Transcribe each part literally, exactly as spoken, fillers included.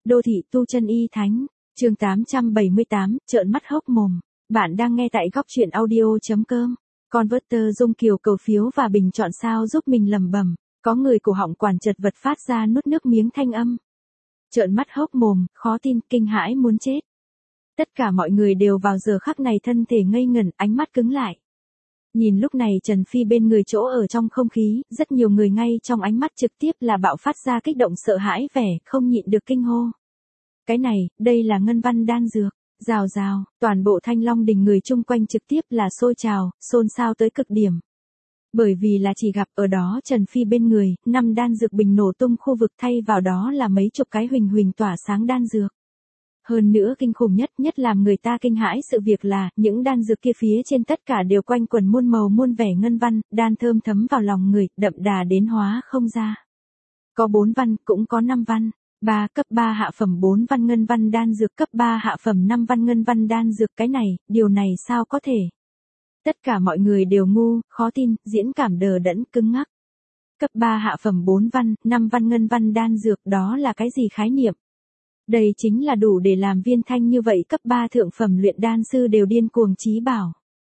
Đô thị tu chân y thánh, chương tám trăm bảy mươi tám, trợn mắt hốc mồm. Bạn đang nghe tại góc truyện audio.com. Converter Dung Kiều cầu phiếu và bình chọn sao giúp mình lầm bầm. Có người cổ họng quản chật vật phát ra nuốt nước miếng thanh âm. Trợn mắt hốc mồm, khó tin, kinh hãi muốn chết. Tất cả mọi người đều vào giờ khắc này thân thể ngây ngẩn, ánh mắt cứng lại. Nhìn lúc này Trần Phi bên người chỗ ở trong không khí, rất nhiều người ngay trong ánh mắt trực tiếp là bạo phát ra kích động sợ hãi vẻ, không nhịn được kinh hô. Cái này, đây là ngân văn đan dược, rào rào, toàn bộ Thanh Long đình người chung quanh trực tiếp là sôi trào, xôn xao tới cực điểm. Bởi vì là chỉ gặp ở đó Trần Phi bên người, năm đan dược bình nổ tung khu vực thay vào đó là mấy chục cái huỳnh huỳnh tỏa sáng đan dược. Hơn nữa kinh khủng nhất nhất làm người ta kinh hãi sự việc là, những đan dược kia phía trên tất cả đều quanh quần muôn màu muôn vẻ ngân văn, đan thơm thấm vào lòng người, đậm đà đến hóa không ra. Có bốn văn, cũng có năm văn, ba cấp ba hạ phẩm bốn văn ngân văn đan dược cấp ba hạ phẩm năm văn ngân văn đan dược cái này, điều này sao có thể? Tất cả mọi người đều ngu, khó tin, diễn cảm đờ đẫn cứng ngắc. Cấp ba hạ phẩm bốn văn, năm văn ngân văn đan dược đó là cái gì khái niệm? Đây chính là đủ để làm Viên Thanh như vậy cấp ba thượng phẩm luyện đan sư đều điên cuồng chí bảo.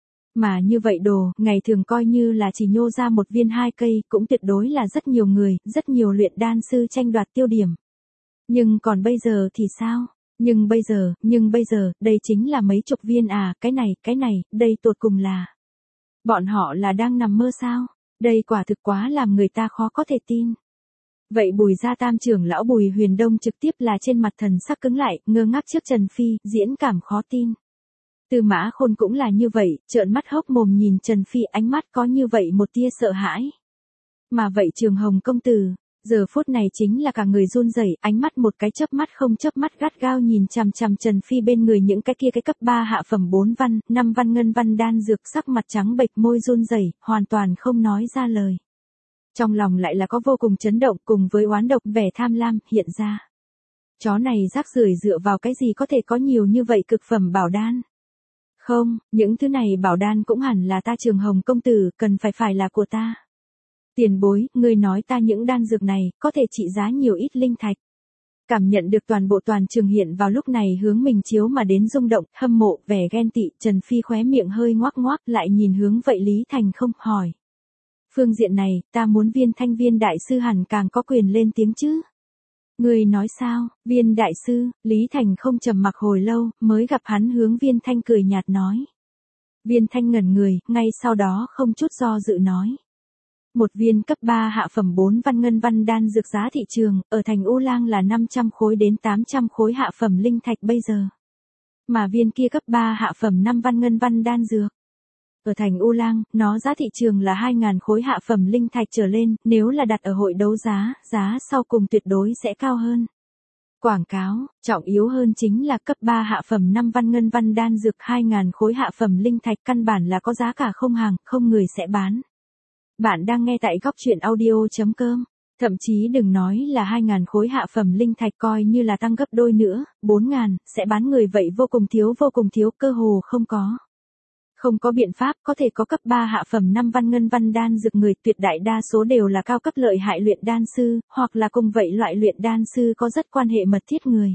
Mà như vậy đồ, ngày thường coi như là chỉ nhô ra một viên hai cây, cũng tuyệt đối là rất nhiều người, rất nhiều luyện đan sư tranh đoạt tiêu điểm. Nhưng còn bây giờ thì sao? Nhưng bây giờ, nhưng bây giờ, đây chính là mấy chục viên à, cái này, cái này, đây tột cùng là. Bọn họ là đang nằm mơ sao? Đây quả thực quá làm người ta khó có thể tin. Vậy Bùi gia tam trưởng lão Bùi Huyền Đông trực tiếp là trên mặt thần sắc cứng lại, ngơ ngác trước Trần Phi, diễn cảm khó tin. Tư Mã Khôn cũng là như vậy, trợn mắt hốc mồm nhìn Trần Phi, ánh mắt có như vậy một tia sợ hãi. Mà vậy Trường Hồng công tử, giờ phút này chính là cả người run rẩy, ánh mắt một cái chớp mắt không chớp mắt gắt gao nhìn chằm chằm Trần Phi bên người những cái kia cái cấp ba hạ phẩm bốn văn, năm văn ngân văn đan dược, sắc mặt trắng bệch, môi run rẩy, hoàn toàn không nói ra lời. Trong lòng lại là có vô cùng chấn động cùng với oán độc vẻ tham lam hiện ra. Chó này rác rưởi dựa vào cái gì có thể có nhiều như vậy cực phẩm bảo đan? Không, những thứ này bảo đan cũng hẳn là ta Trường Hồng công tử, cần phải phải là của ta. Tiền bối, ngươi nói ta những đan dược này, có thể trị giá nhiều ít linh thạch. Cảm nhận được toàn bộ toàn trường hiện vào lúc này hướng mình chiếu mà đến rung động, hâm mộ, vẻ ghen tị, Trần Phi khóe miệng hơi ngoác ngoác lại nhìn hướng vậy Lý Thành không, hỏi. Phương diện này, ta muốn Viên Thanh Viên đại sư hẳn càng có quyền lên tiếng chứ. Người nói sao, Viên đại sư, Lý Thành không trầm mặc hồi lâu, mới gặp hắn hướng Viên Thanh cười nhạt nói. Viên Thanh ngẩn người, ngay sau đó không chút do dự nói. Một viên cấp ba hạ phẩm bốn văn ngân văn đan dược giá thị trường, ở thành U Lang là năm trăm khối đến tám trăm khối hạ phẩm linh thạch bây giờ. Mà viên kia cấp ba hạ phẩm năm văn ngân văn đan dược. Ở thành U Lang, nó giá thị trường là hai nghìn khối hạ phẩm linh thạch trở lên, nếu là đặt ở hội đấu giá, giá sau cùng tuyệt đối sẽ cao hơn. Quảng cáo, trọng yếu hơn chính là cấp ba hạ phẩm năm văn ngân văn đan dược hai nghìn khối hạ phẩm linh thạch căn bản là có giá cả không hàng, không người sẽ bán. Bạn đang nghe tại góc truyện audio.com. Thậm chí đừng nói là hai nghìn khối hạ phẩm linh thạch coi như là tăng gấp đôi nữa, bốn nghìn, sẽ bán người vậy vô cùng thiếu vô cùng thiếu cơ hồ không có. Không có biện pháp có thể có cấp ba hạ phẩm năm văn ngân văn đan dược người tuyệt đại đa số đều là cao cấp lợi hại luyện đan sư, hoặc là cùng vậy loại luyện đan sư có rất quan hệ mật thiết người.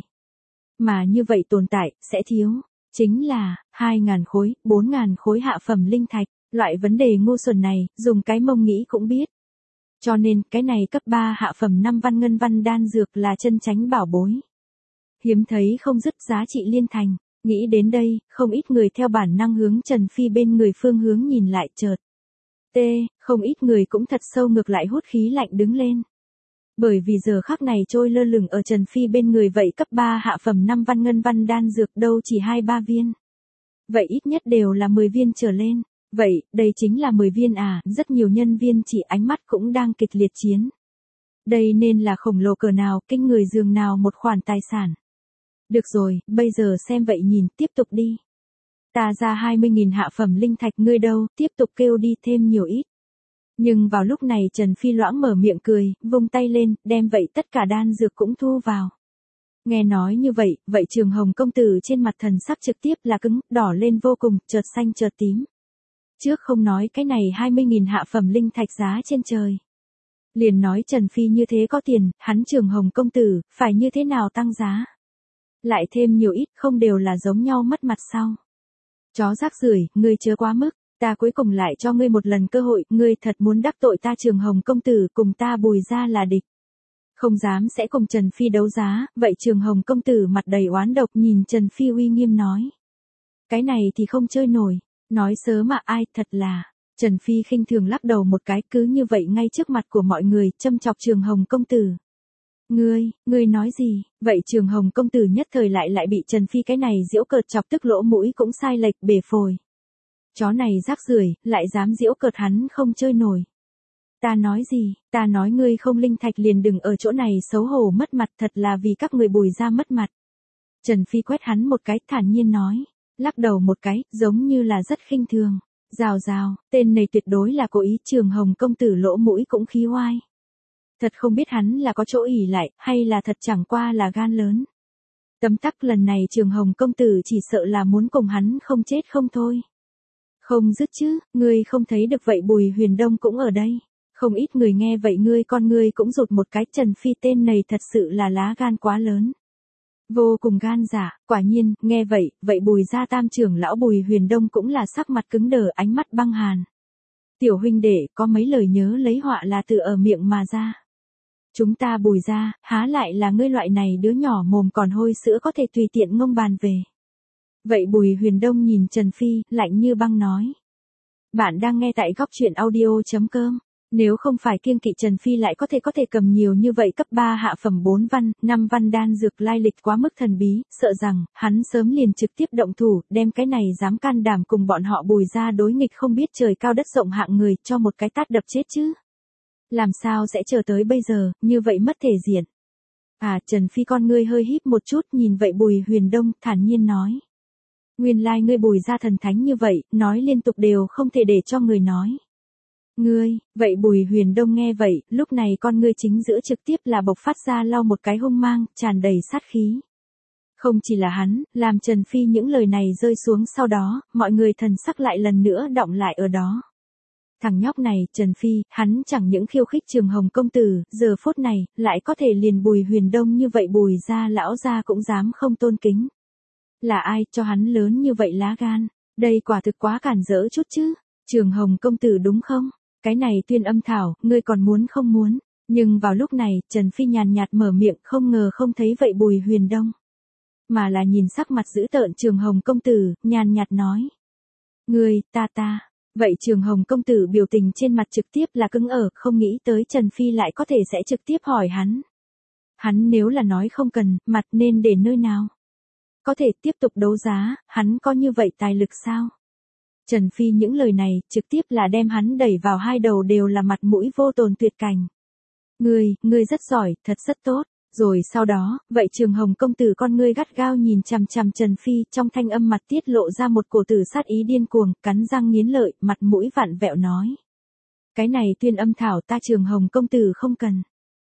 Mà như vậy tồn tại, sẽ thiếu, chính là, hai nghìn khối, bốn nghìn khối hạ phẩm linh thạch, loại vấn đề ngu xuẩn này, dùng cái mông nghĩ cũng biết. Cho nên, cái này cấp ba hạ phẩm năm văn ngân văn đan dược là chân chánh bảo bối. Hiếm thấy không dứt giá trị liên thành. Nghĩ đến đây, không ít người theo bản năng hướng Trần Phi bên người phương hướng nhìn lại chợt. T, không ít người cũng thật sâu ngược lại hút khí lạnh đứng lên. Bởi vì giờ khắc này trôi lơ lửng ở Trần Phi bên người vậy cấp ba hạ phẩm năm văn ngân văn đan dược đâu chỉ hai ba viên. Vậy ít nhất đều là mười viên trở lên. Vậy, đây chính là mười viên à, rất nhiều nhân viên chỉ ánh mắt cũng đang kịch liệt chiến. Đây nên là khổng lồ cỡ nào, kinh người dường nào một khoản tài sản. Được rồi, bây giờ xem vậy nhìn, tiếp tục đi. Ta ra hai mươi nghìn hạ phẩm linh thạch ngươi đâu, tiếp tục kêu đi thêm nhiều ít. Nhưng vào lúc này Trần Phi loãng mở miệng cười, vung tay lên, đem vậy tất cả đan dược cũng thu vào. Nghe nói như vậy, vậy Trường Hồng công tử trên mặt thần sắc trực tiếp là cứng, đỏ lên vô cùng, chợt xanh chợt tím. Trước không nói cái này hai mươi nghìn hạ phẩm linh thạch giá trên trời. Liền nói Trần Phi như thế có tiền, hắn Trường Hồng công tử, phải như thế nào tăng giá. Lại thêm nhiều ít không đều là giống nhau mất mặt sao. Chó rác rưởi, ngươi chớ quá mức, ta cuối cùng lại cho ngươi một lần cơ hội, ngươi thật muốn đắc tội ta Trường Hồng công tử cùng ta Bùi gia là địch. Không dám sẽ cùng Trần Phi đấu giá, vậy Trường Hồng công tử mặt đầy oán độc nhìn Trần Phi uy nghiêm nói. Cái này thì không chơi nổi, nói sớm mà ai thật là. Trần Phi khinh thường lắc đầu một cái cứ như vậy ngay trước mặt của mọi người châm chọc Trường Hồng công tử. Ngươi, ngươi nói gì, vậy Trường Hồng công tử nhất thời lại lại bị Trần Phi cái này giễu cợt chọc tức lỗ mũi cũng sai lệch bể phổi. Chó này rác rưởi, lại dám giễu cợt hắn không chơi nổi. Ta nói gì, ta nói ngươi không linh thạch liền đừng ở chỗ này xấu hổ mất mặt thật là vì các người Bùi gia mất mặt. Trần Phi quét hắn một cái thản nhiên nói, lắc đầu một cái, giống như là rất khinh thường. Rào rào, tên này tuyệt đối là cố ý Trường Hồng công tử lỗ mũi cũng khí oai. Thật không biết hắn là có chỗ ỉ lại, hay là thật chẳng qua là gan lớn. Tấm tắc lần này Trường Hồng công tử chỉ sợ là muốn cùng hắn không chết không thôi. Không dứt chứ, ngươi không thấy được vậy Bùi Huyền Đông cũng ở đây. Không ít người nghe vậy ngươi con ngươi cũng rụt một cái Trần Phi tên này thật sự là lá gan quá lớn. Vô cùng gan dạ, quả nhiên, nghe vậy, vậy Bùi gia tam trưởng lão Bùi Huyền Đông cũng là sắc mặt cứng đờ ánh mắt băng hàn. Tiểu huynh đệ, có mấy lời nhớ lấy họa là từ ở miệng mà ra. Chúng ta Bùi gia, há lại là ngươi loại này đứa nhỏ mồm còn hôi sữa có thể tùy tiện ngông bàn về. Vậy Bùi Huyền Đông nhìn Trần Phi, lạnh như băng nói. Bạn đang nghe tại góc truyện audio chấm com. Nếu không phải kiêng kỵ Trần Phi lại có thể có thể cầm nhiều như vậy cấp ba hạ phẩm bốn văn, năm văn đan dược lai lịch quá mức thần bí, sợ rằng, hắn sớm liền trực tiếp động thủ, đem cái này dám can đảm cùng bọn họ Bùi gia đối nghịch không biết trời cao đất rộng hạng người cho một cái tát đập chết chứ. Làm sao sẽ chờ tới bây giờ, như vậy mất thể diện. À Trần Phi con ngươi hơi híp một chút nhìn vậy Bùi Huyền Đông thản nhiên nói. Nguyên lai ngươi Bùi gia thần thánh như vậy, nói liên tục đều không thể để cho người nói. Ngươi, vậy Bùi Huyền Đông nghe vậy, lúc này con ngươi chính giữa trực tiếp là bộc phát ra lau một cái hung mang, tràn đầy sát khí. Không chỉ là hắn, làm Trần Phi những lời này rơi xuống sau đó, mọi người thần sắc lại lần nữa đọng lại ở đó. Thằng nhóc này, Trần Phi, hắn chẳng những khiêu khích Trường Hồng công tử, giờ phút này, lại có thể liền Bùi Huyền Đông như vậy Bùi gia lão gia cũng dám không tôn kính. Là ai cho hắn lớn như vậy lá gan, đây quả thực quá cản rỡ chút chứ, Trường Hồng công tử đúng không? Cái này Tuyên Âm thảo, ngươi còn muốn không muốn, nhưng vào lúc này, Trần Phi nhàn nhạt mở miệng không ngờ không thấy vậy Bùi Huyền Đông. Mà là nhìn sắc mặt dữ tợn Trường Hồng công tử, nhàn nhạt nói. Ngươi, ta ta, vậy Trường Hồng công tử biểu tình trên mặt trực tiếp là cứng ở, không nghĩ tới Trần Phi lại có thể sẽ trực tiếp hỏi hắn. Hắn nếu là nói không cần, mặt nên để nơi nào? Có thể tiếp tục đấu giá, hắn có như vậy tài lực sao? Trần Phi những lời này, trực tiếp là đem hắn đẩy vào hai đầu đều là mặt mũi vô tồn tuyệt cảnh. Ngươi, ngươi rất giỏi, thật rất tốt. Rồi sau đó, vậy Trường Hồng công tử con ngươi gắt gao nhìn chằm chằm Trần Phi, trong thanh âm mặt tiết lộ ra một cổ tử sát ý điên cuồng, cắn răng nghiến lợi, mặt mũi vặn vẹo nói. Cái này Tuyên Âm thảo ta Trường Hồng công tử không cần.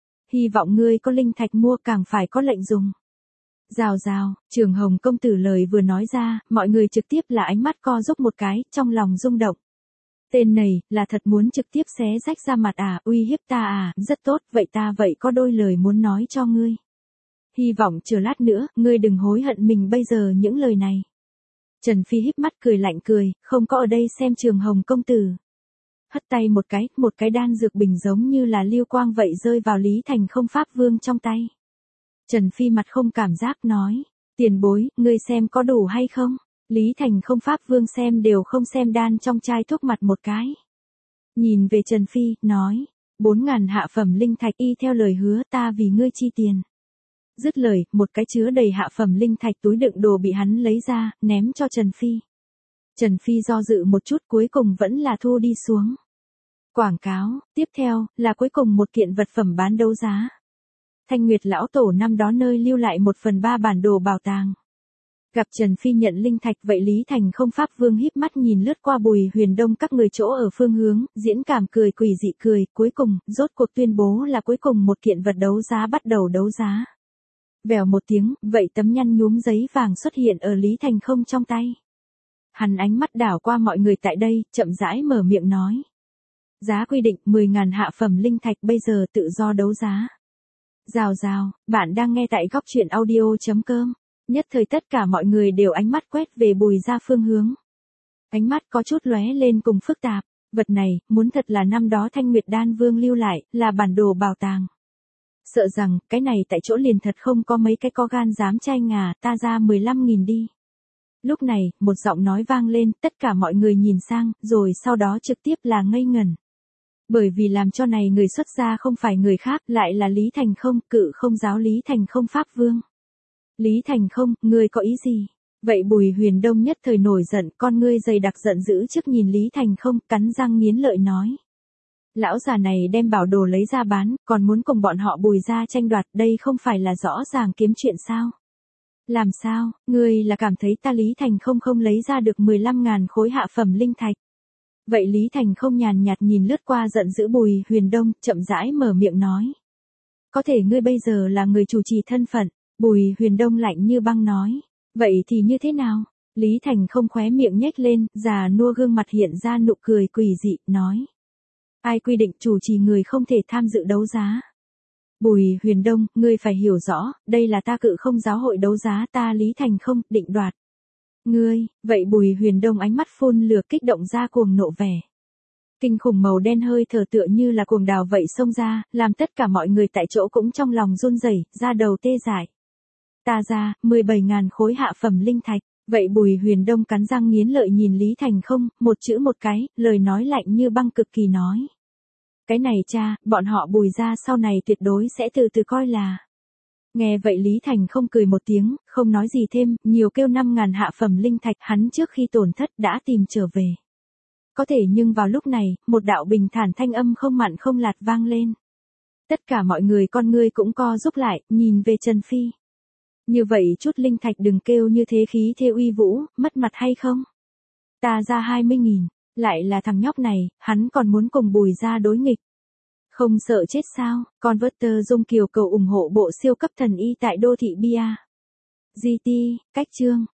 Hy vọng ngươi có linh thạch mua càng phải có lệnh dùng. Rào rào, Trường Hồng công tử lời vừa nói ra, mọi người trực tiếp là ánh mắt co rúm một cái, trong lòng rung động. Tên này, là thật muốn trực tiếp xé rách ra mặt à, uy hiếp ta à, rất tốt, vậy ta vậy có đôi lời muốn nói cho ngươi. Hy vọng chờ lát nữa, ngươi đừng hối hận mình bây giờ những lời này. Trần Phi híp mắt cười lạnh cười, không có ở đây xem Trường Hồng công tử. Hất tay một cái, một cái đan dược bình giống như là lưu quang vậy rơi vào Lý Thành Không Pháp Vương trong tay. Trần Phi mặt không cảm giác nói, tiền bối, ngươi xem có đủ hay không? Lý Thành Không Pháp Vương xem đều không xem đan trong chai thuốc mặt một cái. Nhìn về Trần Phi, nói, bốn ngàn hạ phẩm linh thạch y theo lời hứa ta vì ngươi chi tiền. Dứt lời, một cái chứa đầy hạ phẩm linh thạch túi đựng đồ bị hắn lấy ra, ném cho Trần Phi. Trần Phi do dự một chút cuối cùng vẫn là thu đi xuống. Quảng cáo, tiếp theo, là cuối cùng một kiện vật phẩm bán đấu giá. Thanh Nguyệt lão tổ năm đó nơi lưu lại một phần ba bản đồ bảo tàng. Gặp Trần Phi nhận linh thạch vậy Lý Thành Không Pháp Vương híp mắt nhìn lướt qua Bùi Huyền Đông các người chỗ ở phương hướng, diễn cảm cười quỷ dị cười, cuối cùng, rốt cuộc tuyên bố là cuối cùng một kiện vật đấu giá bắt đầu đấu giá. Vèo một tiếng, vậy tấm nhăn nhúm giấy vàng xuất hiện ở Lý Thành Không trong tay. Hắn ánh mắt đảo qua mọi người tại đây, chậm rãi mở miệng nói. Giá quy định mười nghìn hạ phẩm linh thạch bây giờ tự do đấu giá. Rào rào, bạn đang nghe tại góc truyện audio.com. Nhất thời tất cả mọi người đều ánh mắt quét về Bùi gia phương hướng. Ánh mắt có chút lóe lên cùng phức tạp. Vật này, muốn thật là năm đó Thanh Nguyệt Đan Vương lưu lại, là bản đồ bảo tàng. Sợ rằng, cái này tại chỗ liền thật không có mấy cái có gan dám chai ngà, ta ra mười lăm nghìn đi. Lúc này, một giọng nói vang lên, tất cả mọi người nhìn sang, rồi sau đó trực tiếp là ngây ngẩn. Bởi vì làm cho này người xuất gia không phải người khác, lại là Lý Thành Không, cự không giáo Lý Thành Không Pháp Vương. Lý Thành Không, ngươi có ý gì? Vậy Bùi Huyền Đông nhất thời nổi giận, con ngươi dày đặc giận dữ trước nhìn Lý Thành Không, cắn răng nghiến lợi nói. Lão già này đem bảo đồ lấy ra bán, còn muốn cùng bọn họ Bùi gia tranh đoạt, đây không phải là rõ ràng kiếm chuyện sao? Làm sao, ngươi là cảm thấy ta Lý Thành Không không lấy ra được mười lăm ngàn khối hạ phẩm linh thạch? Vậy Lý Thành Không nhàn nhạt nhìn lướt qua giận dữ Bùi Huyền Đông, chậm rãi mở miệng nói. Có thể ngươi bây giờ là người chủ trì thân phận, Bùi Huyền Đông lạnh như băng nói. Vậy thì như thế nào? Lý Thành Không khóe miệng nhếch lên, già nua gương mặt hiện ra nụ cười quỷ dị, nói. Ai quy định chủ trì người không thể tham dự đấu giá? Bùi Huyền Đông, ngươi phải hiểu rõ, đây là ta cự không giáo hội đấu giá, ta Lý Thành Không định đoạt. Ngươi, vậy Bùi Huyền Đông ánh mắt phun lửa kích động ra cuồng nộ vẻ. Kinh khủng màu đen hơi thở tựa như là cuồng đào vậy xông ra, làm tất cả mọi người tại chỗ cũng trong lòng run rẩy, da đầu tê dại. Ta ra, mười bảy ngàn khối hạ phẩm linh thạch, vậy Bùi Huyền Đông cắn răng nghiến lợi nhìn Lý Thành Không, một chữ một cái, lời nói lạnh như băng cực kỳ nói. Cái này cha, bọn họ Bùi gia sau này tuyệt đối sẽ từ từ coi là. Nghe vậy Lý Thành Không cười một tiếng, không nói gì thêm, nhiều kêu năm ngàn hạ phẩm linh thạch hắn trước khi tổn thất đã tìm trở về. Có thể nhưng vào lúc này, một đạo bình thản thanh âm không mặn không lạt vang lên. Tất cả mọi người con ngươi cũng co rút lại, nhìn về Trần Phi. Như vậy chút linh thạch đừng kêu như thế khí thế uy vũ, mất mặt hay không? Ta ra hai mươi nghìn, lại là thằng nhóc này, hắn còn muốn cùng Bùi gia đối nghịch. Không sợ chết sao? Converter Dung Kiều cầu ủng hộ bộ siêu cấp thần y tại đô thị Bia. giê tê, cách chương.